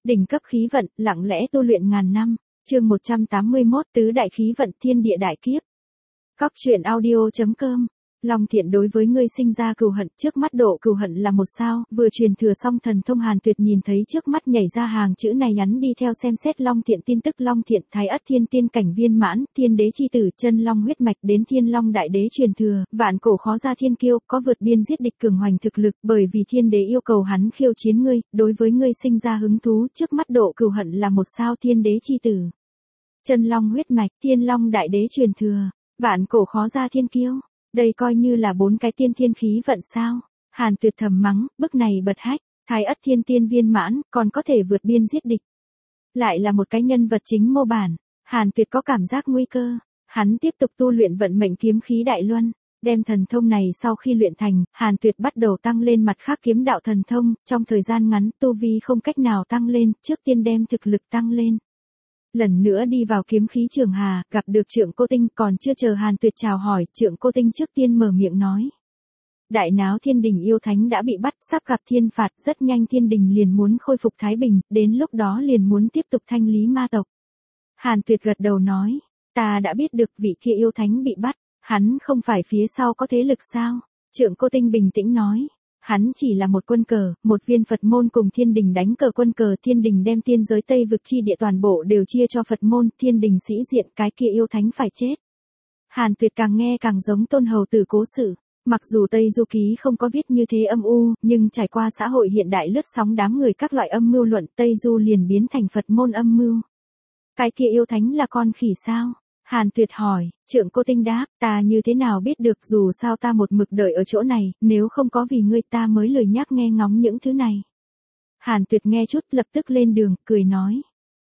Đỉnh cấp khí vận, lặng lẽ tu luyện ngàn năm. Chương 181, tứ đại khí vận, thiên địa đại kiếp. Cóc truyện audio.com. Long Thiện đối với ngươi sinh ra cừu hận, trước mắt độ cừu hận là một sao, vừa truyền thừa xong thần thông Hàn Tuyệt nhìn thấy trước mắt nhảy ra hàng chữ này nhắn đi theo xem xét Long Thiện tin tức. Long Thiện, Thái Ất Thiên tiên cảnh viên mãn, thiên đế chi tử, chân long huyết mạch đến thiên long đại đế truyền thừa, vạn cổ khó ra thiên kiêu, có vượt biên giết địch cường hoành thực lực, bởi vì thiên đế yêu cầu hắn khiêu chiến ngươi, đối với ngươi sinh ra hứng thú, trước mắt độ cừu hận là một sao, thiên đế chi tử, chân long huyết mạch, thiên long đại đế truyền thừa, vạn cổ khó ra thiên kiêu. Đây coi như là 4 cái tiên thiên khí vận sao? Hàn Tuyệt thầm mắng, bức này bật hách, Thái Ất Thiên tiên viên mãn, còn có thể vượt biên giết địch. Lại là một cái nhân vật chính mô bản, Hàn Tuyệt có cảm giác nguy cơ, hắn tiếp tục tu luyện vận mệnh kiếm khí đại luân, đem thần thông này sau khi luyện thành, Hàn Tuyệt bắt đầu tăng lên mặt khác kiếm đạo thần thông, trong thời gian ngắn tu vi không cách nào tăng lên, trước tiên đem thực lực tăng lên. Lần nữa đi vào kiếm khí trường hà, gặp được Trượng Cô Tinh, còn chưa chờ Hàn Tuyệt chào hỏi, Trượng Cô Tinh trước tiên mở miệng nói. Đại náo thiên đình yêu thánh đã bị bắt, sắp gặp thiên phạt, rất nhanh thiên đình liền muốn khôi phục thái bình, đến lúc đó liền muốn tiếp tục thanh lý ma tộc. Hàn Tuyệt gật đầu nói, ta đã biết được vị kia yêu thánh bị bắt, hắn không phải phía sau có thế lực sao? Trượng Cô Tinh bình tĩnh nói. Hắn chỉ là một quân cờ, một viên Phật môn cùng thiên đình đánh cờ quân cờ, thiên đình đem tiên giới Tây vực chi địa toàn bộ đều chia cho Phật môn, thiên đình sĩ diện, cái kia yêu thánh phải chết. Hàn Tuyệt càng nghe càng giống Tôn Hầu Tử cố sự, mặc dù Tây Du Ký không có viết như thế âm u, nhưng trải qua xã hội hiện đại lướt sóng đám người các loại âm mưu luận, Tây Du liền biến thành Phật môn âm mưu. Cái kia yêu thánh là con khỉ sao? Hàn Tuyệt hỏi, Trượng Cô Tinh đáp, ta như thế nào biết được, dù sao ta một mực đợi ở chỗ này, nếu không có vì ngươi ta mới lười nhác nghe ngóng những thứ này. Hàn Tuyệt nghe chút lập tức lên đường, cười nói.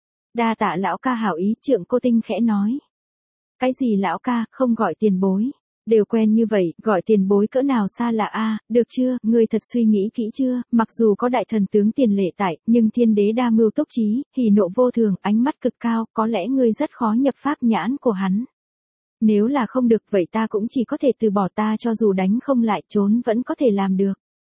Đa tạ lão ca hảo ý, Trượng Cô Tinh khẽ nói. Cái gì lão ca, không gọi tiền bối. Đều quen như vậy, gọi tiền bối cỡ nào xa lạ a, được chưa, ngươi thật suy nghĩ kỹ chưa, mặc dù có đại thần tướng Tiền Lệ tại, nhưng thiên đế đa mưu túc trí, hỉ nộ vô thường, ánh mắt cực cao, có lẽ ngươi rất khó nhập pháp nhãn của hắn. Nếu là không được vậy ta cũng chỉ có thể từ bỏ, ta cho dù đánh không lại trốn vẫn có thể làm được.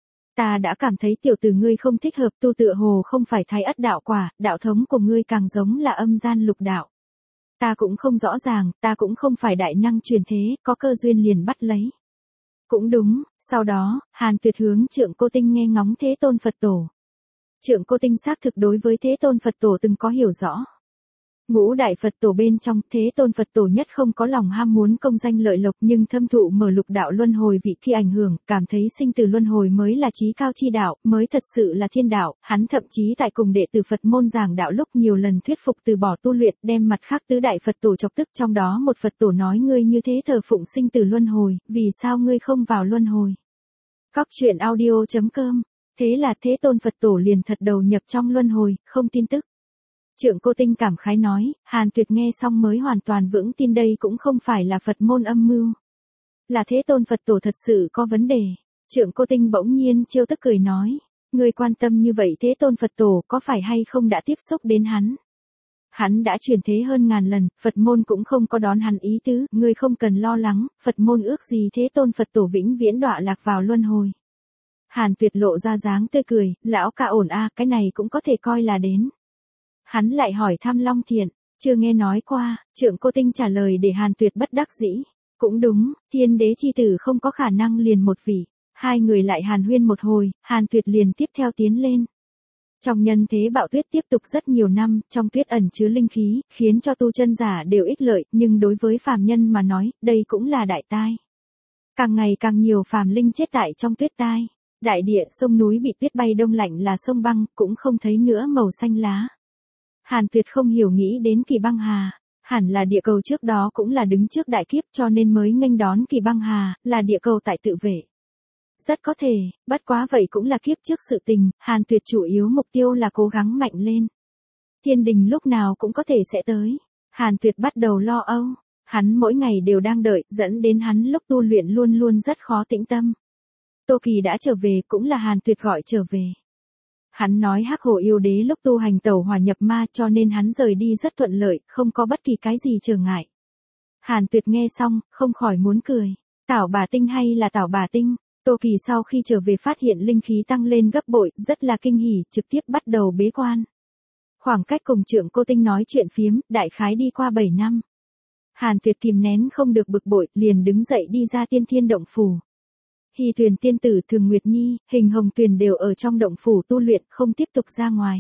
Ta đã cảm thấy tiểu tử ngươi không thích hợp, tu tựa hồ không phải Thái Ất đạo quả, đạo thống của ngươi càng giống là âm gian lục đạo. Ta cũng không rõ ràng, ta cũng không phải đại năng truyền thế, có cơ duyên liền bắt lấy. Cũng đúng, sau đó, Hàn Tuyệt hướng Trượng Cô Tinh nghe ngóng Thế Tôn Phật Tổ. Trượng Cô Tinh xác thực đối với Thế Tôn Phật Tổ từng có hiểu rõ. Ngũ đại Phật Tổ bên trong, Thế Tôn Phật Tổ nhất không có lòng ham muốn công danh lợi lộc, nhưng thâm thụ mở lục đạo luân hồi vị khi ảnh hưởng, cảm thấy sinh tử luân hồi mới là chí cao chi đạo, mới thật sự là thiên đạo, hắn thậm chí tại cùng đệ tử Phật môn giảng đạo lúc nhiều lần thuyết phục từ bỏ tu luyện, đem mặt khác tứ đại Phật Tổ chọc tức, trong đó một Phật Tổ nói ngươi như thế thờ phụng sinh tử luân hồi, vì sao ngươi không vào luân hồi? Cóc truyện audio.com. Thế là Thế Tôn Phật Tổ liền thật đầu nhập trong luân hồi, không tin tức. Trượng Cô Tinh cảm khái nói, Hàn Tuyệt nghe xong mới hoàn toàn vững tin đây cũng không phải là Phật môn âm mưu. Là Thế Tôn Phật Tổ thật sự có vấn đề. Trượng Cô Tinh bỗng nhiên trêu tức cười nói, ngươi quan tâm như vậy Thế Tôn Phật Tổ có phải hay không đã tiếp xúc đến hắn? Hắn đã chuyển thế hơn ngàn lần, Phật môn cũng không có đón hắn ý tứ, ngươi không cần lo lắng, Phật môn ước gì Thế Tôn Phật Tổ vĩnh viễn đọa lạc vào luân hồi. Hàn Tuyệt lộ ra dáng tươi cười, lão ca ổn a, cái này cũng có thể coi là đến. Hắn lại hỏi thăm Long Thiện, chưa nghe nói qua, Trượng Cô Tinh trả lời để Hàn Tuyệt bất đắc dĩ. Cũng đúng, thiên đế chi tử không có khả năng liền một vị. Hai người lại hàn huyên một hồi, Hàn Tuyệt liền tiếp theo tiến lên. Trong nhân thế bạo tuyết tiếp tục rất nhiều năm, trong tuyết ẩn chứa linh khí, khiến cho tu chân giả đều ích lợi, nhưng đối với phàm nhân mà nói, đây cũng là đại tai. Càng ngày càng nhiều phàm linh chết tại trong tuyết tai. Đại địa, sông núi bị tuyết bay đông lạnh là sông băng, cũng không thấy nữa màu xanh lá. Hàn Tuyệt không hiểu nghĩ đến Kỳ Băng Hà, hẳn là địa cầu trước đó cũng là đứng trước đại kiếp cho nên mới nghênh đón Kỳ Băng Hà, là địa cầu tại tự vệ. Rất có thể, bất quá vậy cũng là kiếp trước sự tình, Hàn Tuyệt chủ yếu mục tiêu là cố gắng mạnh lên. Thiên đình lúc nào cũng có thể sẽ tới. Hàn Tuyệt bắt đầu lo âu, hắn mỗi ngày đều đang đợi, dẫn đến hắn lúc tu luyện luôn luôn rất khó tĩnh tâm. Tô Kỳ đã trở về, cũng là Hàn Tuyệt gọi trở về. Hắn nói Hắc Hổ yêu đế lúc tu hành tẩu hỏa nhập ma cho nên hắn rời đi rất thuận lợi, không có bất kỳ cái gì trở ngại. Hàn Tuyệt nghe xong, không khỏi muốn cười. Tảo Bà Tinh hay là Tảo Bà Tinh? Tô Kỳ sau khi trở về phát hiện linh khí tăng lên gấp bội, rất là kinh hỉ, trực tiếp bắt đầu bế quan. Khoảng cách cùng Trượng Cô Tinh nói chuyện phiếm, đại khái đi qua 7 năm. Hàn Tuyệt kìm nén không được bực bội, liền đứng dậy đi ra Tiên Thiên động phủ. Hy Tuyền tiên tử, Thường Nguyệt Nhi, Hình Hồng Tuyền đều ở trong động phủ tu luyện, không tiếp tục ra ngoài.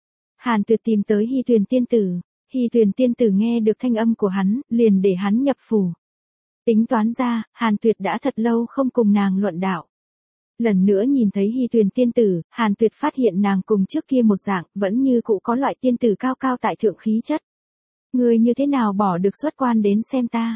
Hàn Tuyệt tìm tới Hy Tuyền tiên tử. Hy Tuyền tiên tử nghe được thanh âm của hắn, liền để hắn nhập phủ. Tính toán ra, Hàn Tuyệt đã thật lâu không cùng nàng luận đạo. Lần nữa nhìn thấy Hy Tuyền tiên tử, Hàn Tuyệt phát hiện nàng cùng trước kia một dạng, vẫn như cũ có loại tiên tử cao cao tại thượng khí chất. Ngươi như thế nào bỏ được xuất quan đến xem ta?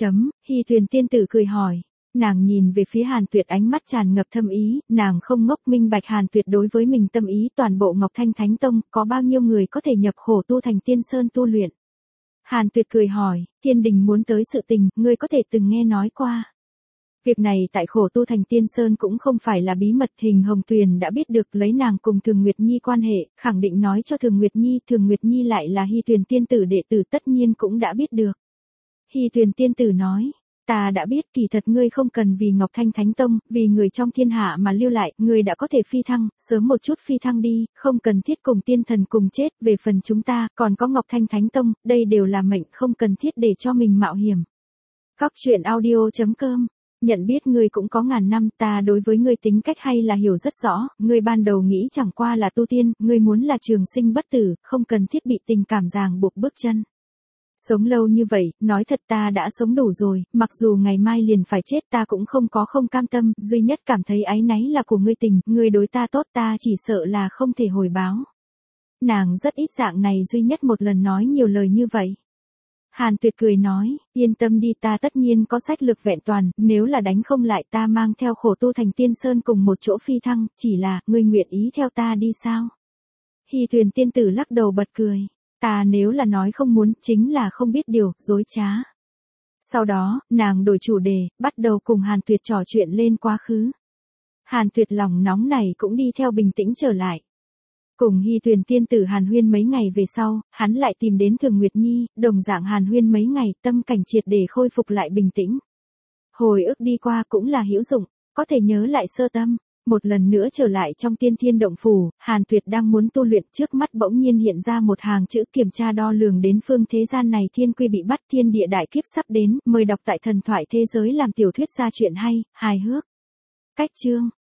Hy Tuyền tiên tử cười hỏi. Nàng nhìn về phía Hàn Tuyệt, ánh mắt tràn ngập thâm ý, nàng không ngốc, minh bạch Hàn Tuyệt đối với mình tâm ý. Toàn bộ Ngọc Thanh Thánh Tông, có bao nhiêu người có thể nhập khổ tu thành tiên sơn tu luyện? Hàn Tuyệt cười hỏi, thiên đình muốn tới sự tình, ngươi có thể từng nghe nói qua. Việc này tại khổ tu thành tiên sơn cũng không phải là bí mật. Hình Hồng Tuyền đã biết được, lấy nàng cùng Thường Nguyệt Nhi quan hệ, khẳng định nói cho Thường Nguyệt Nhi lại là Hy Tuyền tiên tử đệ tử, tất nhiên cũng đã biết được. Hy Tuyền tiên tử nói, ta đã biết, kỳ thật ngươi không cần vì Ngọc Thanh Thánh Tông, vì người trong thiên hạ mà lưu lại, ngươi đã có thể phi thăng, sớm một chút phi thăng đi, không cần thiết cùng tiên thần cùng chết. Về phần chúng ta, còn có Ngọc Thanh Thánh Tông, đây đều là mệnh, không cần thiết để cho mình mạo hiểm. Các chuyện audio.com. Nhận biết ngươi cũng có ngàn năm, ta đối với ngươi tính cách hay là hiểu rất rõ, ngươi ban đầu nghĩ chẳng qua là tu tiên, ngươi muốn là trường sinh bất tử, không cần thiết bị tình cảm ràng buộc bước chân. Sống lâu như vậy, nói thật ta đã sống đủ rồi, mặc dù ngày mai liền phải chết ta cũng không cam tâm, duy nhất cảm thấy áy náy là của ngươi tình, ngươi đối ta tốt, ta chỉ sợ là không thể hồi báo. Nàng rất ít dạng này duy nhất một lần nói nhiều lời như vậy. Hàn Tuyệt cười nói, yên tâm đi, ta tất nhiên có sách lược vẹn toàn, nếu là đánh không lại ta mang theo khổ tu thành tiên sơn cùng một chỗ phi thăng, chỉ là, ngươi nguyện ý theo ta đi sao? Hy Tuyền tiên tử lắc đầu bật cười, ta nếu là nói không muốn, chính là không biết điều, dối trá. Sau đó, nàng đổi chủ đề, bắt đầu cùng Hàn Tuyệt trò chuyện lên quá khứ. Hàn Tuyệt lòng nóng này cũng đi theo bình tĩnh trở lại. Cùng Hy Tuyền tiên tử hàn huyên mấy ngày về sau, hắn lại tìm đến Thường Nguyệt Nhi, đồng dạng hàn huyên mấy ngày, tâm cảnh triệt để khôi phục lại bình tĩnh. Hồi ức đi qua cũng là hữu dụng, có thể nhớ lại sơ tâm. Một lần nữa trở lại trong Tiên Thiên động phủ, Hàn Tuyệt đang muốn tu luyện, trước mắt bỗng nhiên hiện ra một hàng chữ kiểm tra đo lường đến phương thế gian này thiên quy bị bắt, thiên địa đại kiếp sắp đến, mời đọc tại Thần Thoại Thế Giới làm tiểu thuyết ra chuyện hay, hài hước. Cách chương